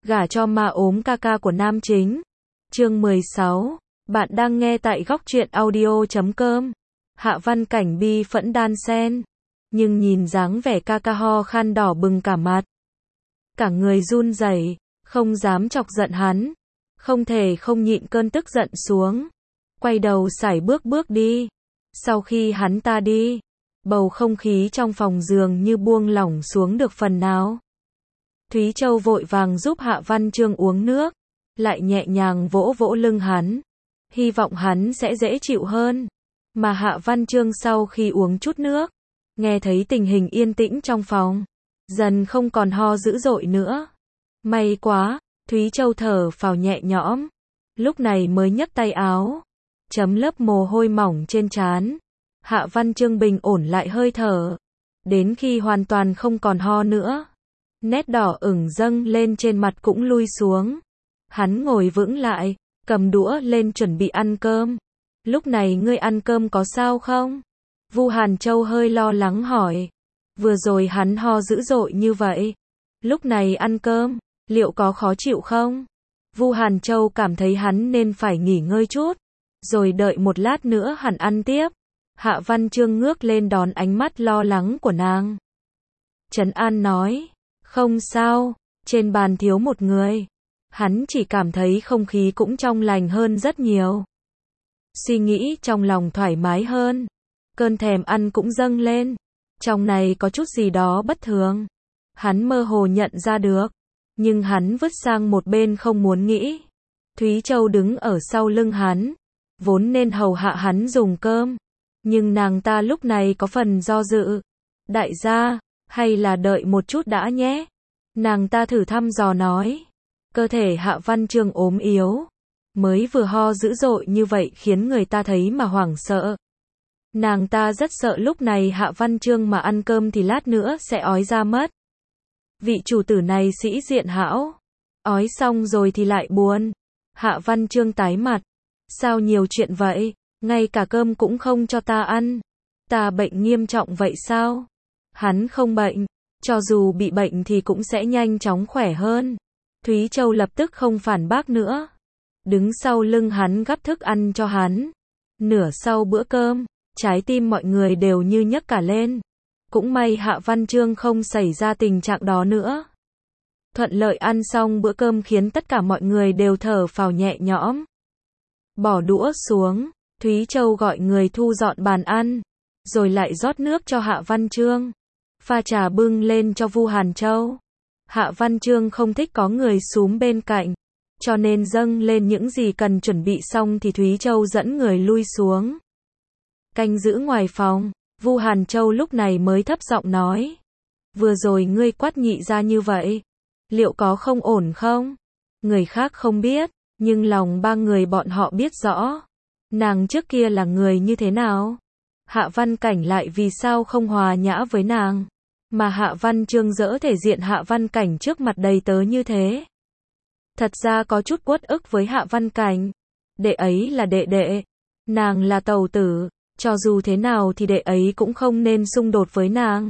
Gả cho ma ốm ca ca của nam chính. Chương 16. Bạn đang nghe tại góc truyện audio.com. Hạ Văn Cảnh bi phẫn đan sen. Nhưng nhìn dáng vẻ ca ca ho khan đỏ bừng cả mặt. Cả người run rẩy, không dám chọc giận hắn. Không thể không nhịn cơn tức giận xuống. Quay đầu sải bước đi. Sau khi hắn ta đi, bầu không khí trong phòng dường như buông lỏng xuống được phần nào. Thúy Châu vội vàng giúp Hạ Văn Chương uống nước, lại nhẹ nhàng vỗ vỗ lưng hắn, hy vọng hắn sẽ dễ chịu hơn. Mà Hạ Văn Chương sau khi uống chút nước, nghe thấy tình hình yên tĩnh trong phòng, dần không còn ho dữ dội nữa. May quá, Thúy Châu thở phào nhẹ nhõm, lúc này mới nhấc tay áo, chấm lớp mồ hôi mỏng trên trán. Hạ Văn Chương bình ổn lại hơi thở, đến khi hoàn toàn không còn ho nữa. Nét đỏ ửng dâng lên trên mặt cũng lui xuống. Hắn ngồi vững lại, cầm đũa lên chuẩn bị ăn cơm. Lúc này ngươi ăn cơm có sao không? Vu Hàn Châu hơi lo lắng hỏi. Vừa rồi hắn ho dữ dội như vậy. Lúc này ăn cơm, liệu có khó chịu không? Vu Hàn Châu cảm thấy hắn nên phải nghỉ ngơi chút, rồi đợi một lát nữa hẳn ăn tiếp. Hạ Văn Chương ngước lên đón ánh mắt lo lắng của nàng. Trấn An nói. Không sao, trên bàn thiếu một người. Hắn chỉ cảm thấy không khí cũng trong lành hơn rất nhiều. Suy nghĩ trong lòng thoải mái hơn. Cơn thèm ăn cũng dâng lên. Trong này có chút gì đó bất thường. Hắn mơ hồ nhận ra được. Nhưng hắn vứt sang một bên không muốn nghĩ. Thúy Châu đứng ở sau lưng hắn. Vốn nên hầu hạ hắn dùng cơm. Nhưng nàng ta lúc này có phần do dự. Đại gia, hay là đợi một chút đã nhé. Nàng ta thử thăm dò nói. Cơ thể Hạ Văn Chương ốm yếu, mới vừa ho dữ dội như vậy khiến người ta thấy mà hoảng sợ. Nàng ta rất sợ lúc này Hạ Văn Chương mà ăn cơm thì lát nữa sẽ ói ra mất. Vị chủ tử này sĩ diện hão. Ói xong rồi thì lại buồn. Hạ Văn Chương tái mặt. Sao nhiều chuyện vậy, ngay cả cơm cũng không cho ta ăn. Ta bệnh nghiêm trọng vậy sao? Hắn không bệnh, cho dù bị bệnh thì cũng sẽ nhanh chóng khỏe hơn. Thúy Châu lập tức không phản bác nữa. Đứng sau lưng hắn gắp thức ăn cho hắn. Nửa sau bữa cơm, trái tim mọi người đều như nhấc cả lên. Cũng may Hạ Văn Chương không xảy ra tình trạng đó nữa. Thuận lợi ăn xong bữa cơm khiến tất cả mọi người đều thở phào nhẹ nhõm. Bỏ đũa xuống, Thúy Châu gọi người thu dọn bàn ăn, rồi lại rót nước cho Hạ Văn Chương. Pha trà bưng lên cho Vu Hàn Châu. Hạ Văn Chương không thích có người xúm bên cạnh, cho nên dâng lên những gì cần chuẩn bị xong thì Thúy Châu dẫn người lui xuống. Canh giữ ngoài phòng, Vu Hàn Châu lúc này mới thấp giọng nói. Vừa rồi ngươi quát nhị ra như vậy, liệu có không ổn không? Người khác không biết, nhưng lòng ba người bọn họ biết rõ. Nàng trước kia là người như thế nào? Hạ Văn Cảnh lại vì sao không hòa nhã với nàng? Mà Hạ Văn Chương dỡ thể diện Hạ Văn Cảnh trước mặt đầy tớ như thế. Thật ra có chút uất ức với Hạ Văn Cảnh. Đệ ấy là đệ đệ, nàng là tẩu tử, cho dù thế nào thì đệ ấy cũng không nên xung đột với nàng.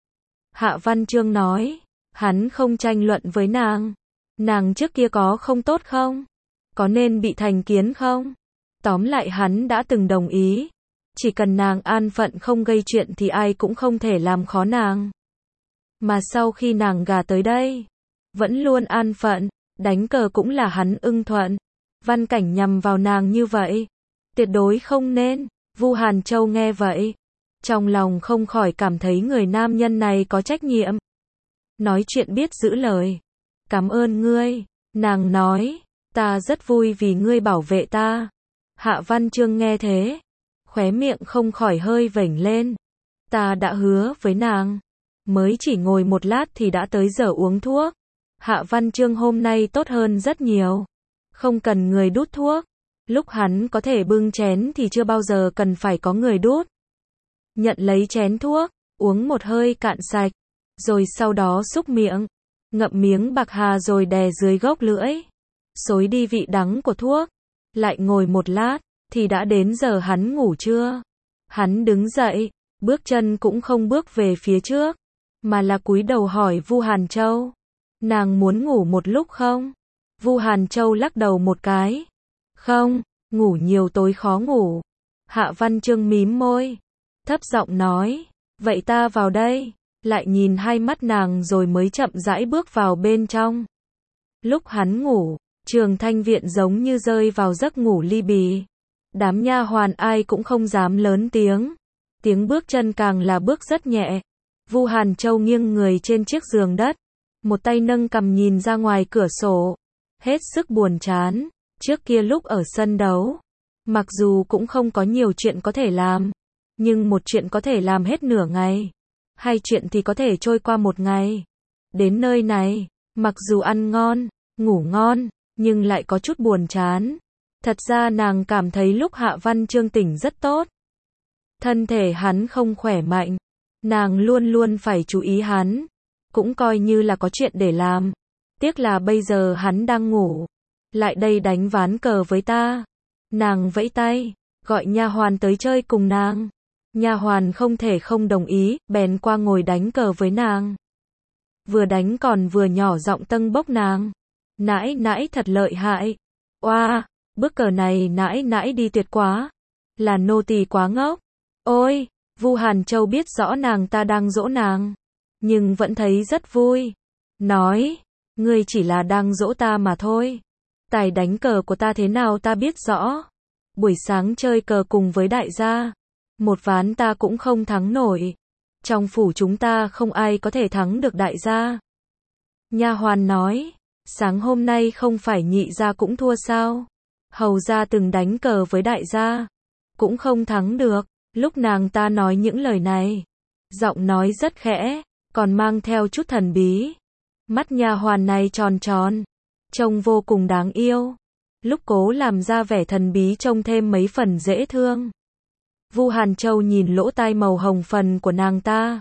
Hạ Văn Chương nói, hắn không tranh luận với nàng. Nàng trước kia có không tốt không? Có nên bị thành kiến không? Tóm lại hắn đã từng đồng ý. Chỉ cần nàng an phận không gây chuyện thì ai cũng không thể làm khó nàng. Mà sau khi nàng gả tới đây, vẫn luôn an phận, đánh cờ cũng là hắn ưng thuận. Văn Cảnh nhằm vào nàng như vậy, tuyệt đối không nên. Vu Hàn Châu nghe vậy, trong lòng không khỏi cảm thấy người nam nhân này có trách nhiệm. Nói chuyện biết giữ lời. Cảm ơn ngươi, nàng nói, ta rất vui vì ngươi bảo vệ ta. Hạ Văn Chương nghe thế, khóe miệng không khỏi hơi vểnh lên. Ta đã hứa với nàng, mới chỉ ngồi một lát thì đã tới giờ uống thuốc. Hạ Văn Chương hôm nay tốt hơn rất nhiều. Không cần người đút thuốc. Lúc hắn có thể bưng chén thì chưa bao giờ cần phải có người đút. Nhận lấy chén thuốc, uống một hơi cạn sạch. Rồi sau đó xúc miệng, ngậm miếng bạc hà rồi đè dưới gốc lưỡi. Xối đi vị đắng của thuốc. Lại ngồi một lát, thì đã đến giờ hắn ngủ trưa. Hắn đứng dậy, bước chân cũng không bước về phía trước, mà là cúi đầu hỏi Vu Hàn Châu. Nàng muốn ngủ một lúc không? Vu Hàn Châu lắc đầu một cái. Không, ngủ nhiều tối khó ngủ. Hạ Văn Chương mím môi, thấp giọng nói, vậy ta vào đây. Lại nhìn hai mắt nàng rồi mới chậm rãi bước vào bên trong. Lúc hắn ngủ, Trường Thanh Viện giống như rơi vào giấc ngủ li bì. Đám nha hoàn ai cũng không dám lớn tiếng. Tiếng bước chân càng là bước rất nhẹ. Vu Hàn Châu nghiêng người trên chiếc giường đất, một tay nâng cằm nhìn ra ngoài cửa sổ, hết sức buồn chán. Trước kia lúc ở sân đấu, mặc dù cũng không có nhiều chuyện có thể làm, nhưng một chuyện có thể làm hết nửa ngày, hai chuyện thì có thể trôi qua một ngày. Đến nơi này, mặc dù ăn ngon, ngủ ngon, nhưng lại có chút buồn chán. Thật ra nàng cảm thấy lúc Hạ Văn Chương tỉnh rất tốt. Thân thể hắn không khỏe mạnh, nàng luôn luôn phải chú ý hắn, cũng coi như là có chuyện để làm. Tiếc là bây giờ hắn đang ngủ, lại đây đánh ván cờ với ta. Nàng vẫy tay, gọi nha hoàn tới chơi cùng nàng. Nha hoàn không thể không đồng ý, bèn qua ngồi đánh cờ với nàng. Vừa đánh còn vừa nhỏ giọng tâng bốc nàng. Nãi nãi thật lợi hại. Oa, bước cờ này nãi nãi đi tuyệt quá. Là nô tỳ quá ngốc. Ôi, Vu Hàn Châu biết rõ nàng ta đang dỗ nàng, nhưng vẫn thấy rất vui. Nói, ngươi chỉ là đang dỗ ta mà thôi. Tài đánh cờ của ta thế nào ta biết rõ. Buổi sáng chơi cờ cùng với đại gia, một ván ta cũng không thắng nổi. Trong phủ chúng ta không ai có thể thắng được đại gia. Nha hoàn nói, sáng hôm nay không phải nhị gia cũng thua sao? Hầu gia từng đánh cờ với đại gia, cũng không thắng được. Lúc nàng ta nói những lời này, giọng nói rất khẽ, còn mang theo chút thần bí. Mắt nha hoàn này tròn tròn, trông vô cùng đáng yêu. Lúc cố làm ra vẻ thần bí trông thêm mấy phần dễ thương. Vu Hàn Châu nhìn lỗ tai màu hồng phần của nàng ta,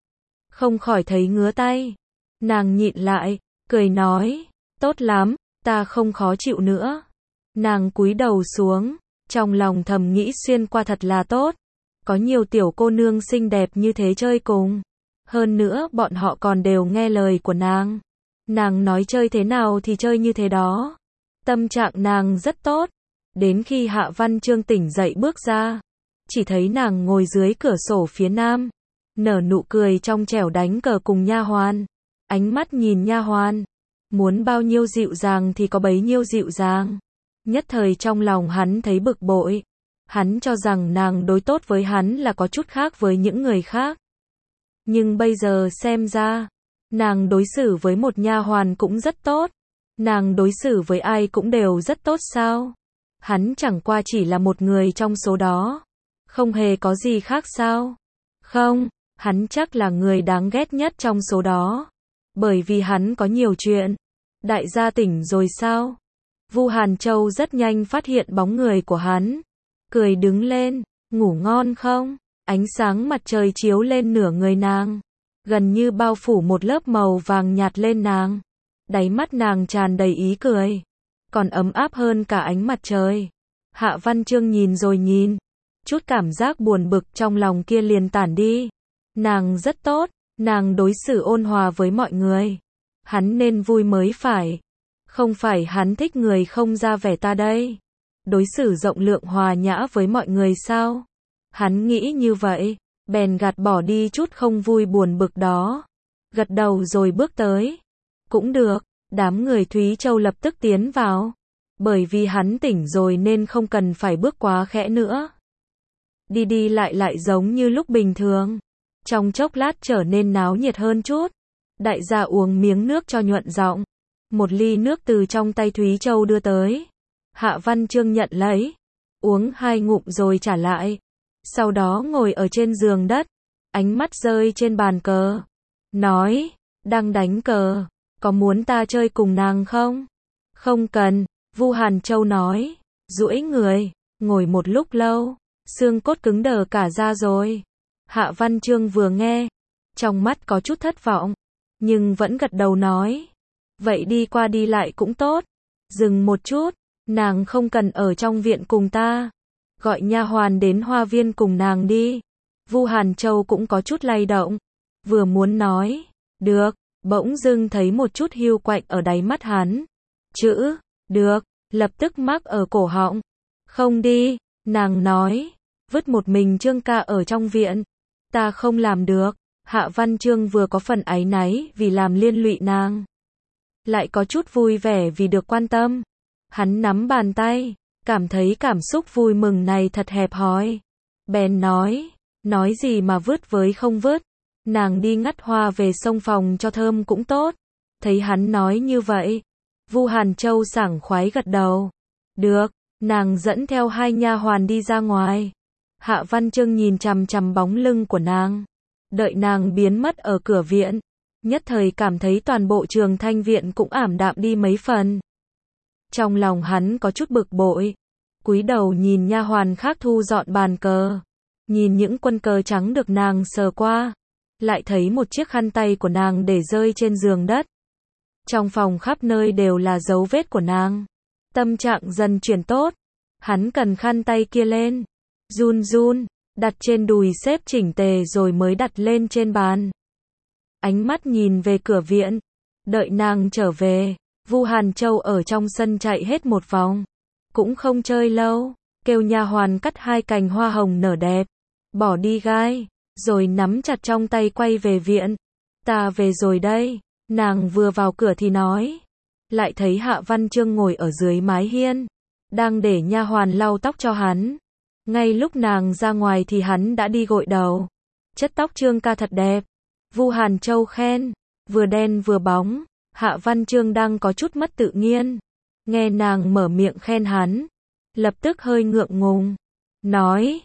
không khỏi thấy ngứa tay. Nàng nhịn lại, cười nói, tốt lắm, ta không khó chịu nữa. Nàng cúi đầu xuống, trong lòng thầm nghĩ xuyên qua thật là tốt. Có nhiều tiểu cô nương xinh đẹp như thế chơi cùng. Hơn nữa bọn họ còn đều nghe lời của nàng. Nàng nói chơi thế nào thì chơi như thế đó. Tâm trạng nàng rất tốt. Đến khi Hạ Văn Chương tỉnh dậy bước ra, chỉ thấy nàng ngồi dưới cửa sổ phía nam, nở nụ cười trong trẻo đánh cờ cùng nha hoàn. Ánh mắt nhìn nha hoàn, muốn bao nhiêu dịu dàng thì có bấy nhiêu dịu dàng. Nhất thời trong lòng hắn thấy bực bội. Hắn cho rằng nàng đối tốt với hắn là có chút khác với những người khác. Nhưng bây giờ xem ra, nàng đối xử với một nha hoàn cũng rất tốt. Nàng đối xử với ai cũng đều rất tốt sao? Hắn chẳng qua chỉ là một người trong số đó. Không hề có gì khác sao? Không, hắn chắc là người đáng ghét nhất trong số đó. Bởi vì hắn có nhiều chuyện. Đại gia tỉnh rồi sao? Vu Hàn Châu rất nhanh phát hiện bóng người của hắn. Cười đứng lên, ngủ ngon không? Ánh sáng mặt trời chiếu lên nửa người nàng, gần như bao phủ một lớp màu vàng nhạt lên nàng. Đáy mắt nàng tràn đầy ý cười, còn ấm áp hơn cả ánh mặt trời. Hạ Văn Chương nhìn rồi nhìn, chút cảm giác buồn bực trong lòng kia liền tản đi. Nàng rất tốt, nàng đối xử ôn hòa với mọi người. Hắn nên vui mới phải. Không phải hắn thích người không ra vẻ ta đây. Đối xử rộng lượng hòa nhã với mọi người sao? Hắn nghĩ như vậy, bèn gạt bỏ đi chút không vui buồn bực đó. Gật đầu rồi bước tới. Cũng được, đám người Thúy Châu lập tức tiến vào. Bởi vì hắn tỉnh rồi nên không cần phải bước quá khẽ nữa. Đi đi lại lại giống như lúc bình thường. Trong chốc lát trở nên náo nhiệt hơn chút. Đại gia uống miếng nước cho nhuận giọng. Một ly nước từ trong tay Thúy Châu đưa tới. Hạ Văn Chương nhận lấy, uống 2 ngụm rồi trả lại. Sau đó ngồi ở trên giường đất, ánh mắt rơi trên bàn cờ. Nói, đang đánh cờ, có muốn ta chơi cùng nàng không? Không cần, Vu Hàn Châu nói, duỗi người, ngồi một lúc lâu, xương cốt cứng đờ cả ra rồi. Hạ Văn Chương vừa nghe, trong mắt có chút thất vọng, nhưng vẫn gật đầu nói, vậy đi qua đi lại cũng tốt. Dừng một chút, nàng không cần ở trong viện cùng ta, gọi nha hoàn đến hoa viên cùng nàng đi. Vu Hàn Châu cũng có chút lay động, vừa muốn nói, được, bỗng dưng thấy một chút hiu quạnh ở đáy mắt hắn. Chữ, được, lập tức mắc ở cổ họng. Không đi, nàng nói, vứt một mình Trương ca ở trong viện. Ta không làm được. Hạ Văn Trương vừa có phần áy náy vì làm liên lụy nàng, lại có chút vui vẻ vì được quan tâm. Hắn nắm bàn tay, cảm thấy cảm xúc vui mừng này thật hẹp hòi. Bèn nói gì mà vứt với không vứt. Nàng đi ngắt hoa về xông phòng cho thơm cũng tốt. Thấy hắn nói như vậy, Vu Hàn Châu sảng khoái gật đầu. Được, nàng dẫn theo hai nha hoàn đi ra ngoài. Hạ Văn Trương nhìn chằm chằm bóng lưng của nàng. Đợi nàng biến mất ở cửa viện, nhất thời cảm thấy toàn bộ Trường Thanh viện cũng ảm đạm đi mấy phần. Trong lòng hắn có chút bực bội, cúi đầu nhìn nha hoàn khác thu dọn bàn cờ, nhìn những quân cờ trắng được nàng sờ qua, lại thấy một chiếc khăn tay của nàng để rơi trên giường đất. Trong phòng khắp nơi đều là dấu vết của nàng. Tâm trạng dần chuyển tốt, hắn cầm khăn tay kia lên, run run, đặt trên đùi xếp chỉnh tề rồi mới đặt lên trên bàn. Ánh mắt nhìn về cửa viện, đợi nàng trở về, Vu Hàn Châu ở trong sân chạy hết một vòng, cũng không chơi lâu, kêu nha hoàn cắt 2 cành hoa hồng nở đẹp, bỏ đi gai, rồi nắm chặt trong tay quay về viện. Ta về rồi đây. Nàng vừa vào cửa thì nói, lại thấy Hạ Văn Trương ngồi ở dưới mái hiên, đang để nha hoàn lau tóc cho hắn. Ngay lúc nàng ra ngoài thì hắn đã đi gội đầu. Chất tóc Trương ca thật đẹp. Vu Hàn Châu khen, vừa đen vừa bóng. Hạ Văn Trương đang có chút mất tự nhiên, nghe nàng mở miệng khen hắn, lập tức hơi ngượng ngùng, nói,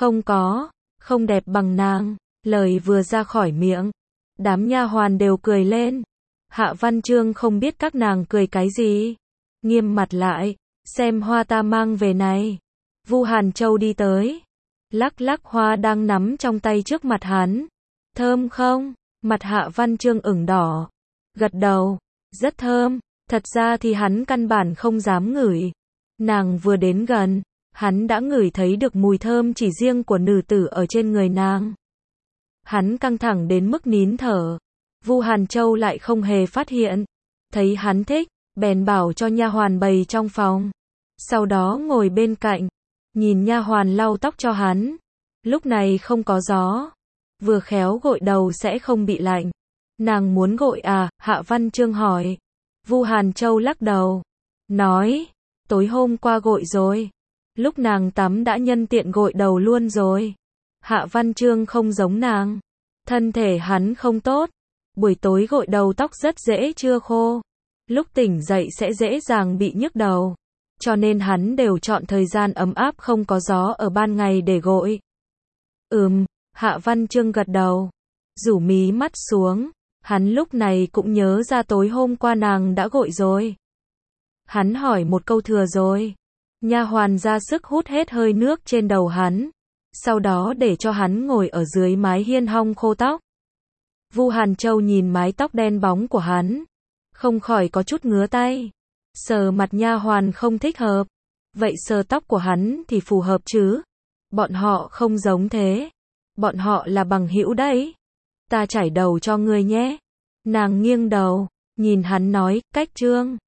không đẹp bằng nàng. Lời vừa ra khỏi miệng, đám nha hoàn đều cười lên. Hạ Văn Trương không biết các nàng cười cái gì, nghiêm mặt lại, xem hoa ta mang về này. Vu Hàn Châu đi tới, lắc lắc hoa đang nắm trong tay trước mặt hắn. Thơm không? Mặt Hạ Văn Trương ửng đỏ, gật đầu, rất thơm. Thật ra thì hắn căn bản không dám ngửi. Nàng vừa đến gần, hắn đã ngửi thấy được mùi thơm chỉ riêng của nữ tử ở trên người nàng. Hắn căng thẳng đến mức nín thở. Vu Hàn Châu lại không hề phát hiện. Thấy hắn thích, bèn bảo cho nha hoàn bày trong phòng. Sau đó ngồi bên cạnh, nhìn nha hoàn lau tóc cho hắn. Lúc này không có gió, vừa khéo gội đầu sẽ không bị lạnh. Nàng muốn gội à? Hạ Văn Trương hỏi. Vu Hàn Châu lắc đầu, nói, tối hôm qua gội rồi. Lúc nàng tắm đã nhân tiện gội đầu luôn rồi. Hạ Văn Trương không giống nàng, thân thể hắn không tốt, buổi tối gội đầu tóc rất dễ chưa khô, lúc tỉnh dậy sẽ dễ dàng bị nhức đầu, cho nên hắn đều chọn thời gian ấm áp không có gió ở ban ngày để gội. Hạ Văn Trương gật đầu, rủ mí mắt xuống, hắn lúc này cũng nhớ ra tối hôm qua nàng đã gội rồi. Hắn hỏi một câu thừa rồi. Nha hoàn ra sức hút hết hơi nước trên đầu hắn, sau đó để cho hắn ngồi ở dưới mái hiên hong khô tóc. Vu Hàn Châu nhìn mái tóc đen bóng của hắn, không khỏi có chút ngứa tay. Sờ mặt nha hoàn không thích hợp, vậy sờ tóc của hắn thì phù hợp chứ? Bọn họ không giống thế, bọn họ là bằng hữu đấy. Ta chải đầu cho ngươi nhé. Nàng nghiêng đầu, nhìn hắn nói, cách Trương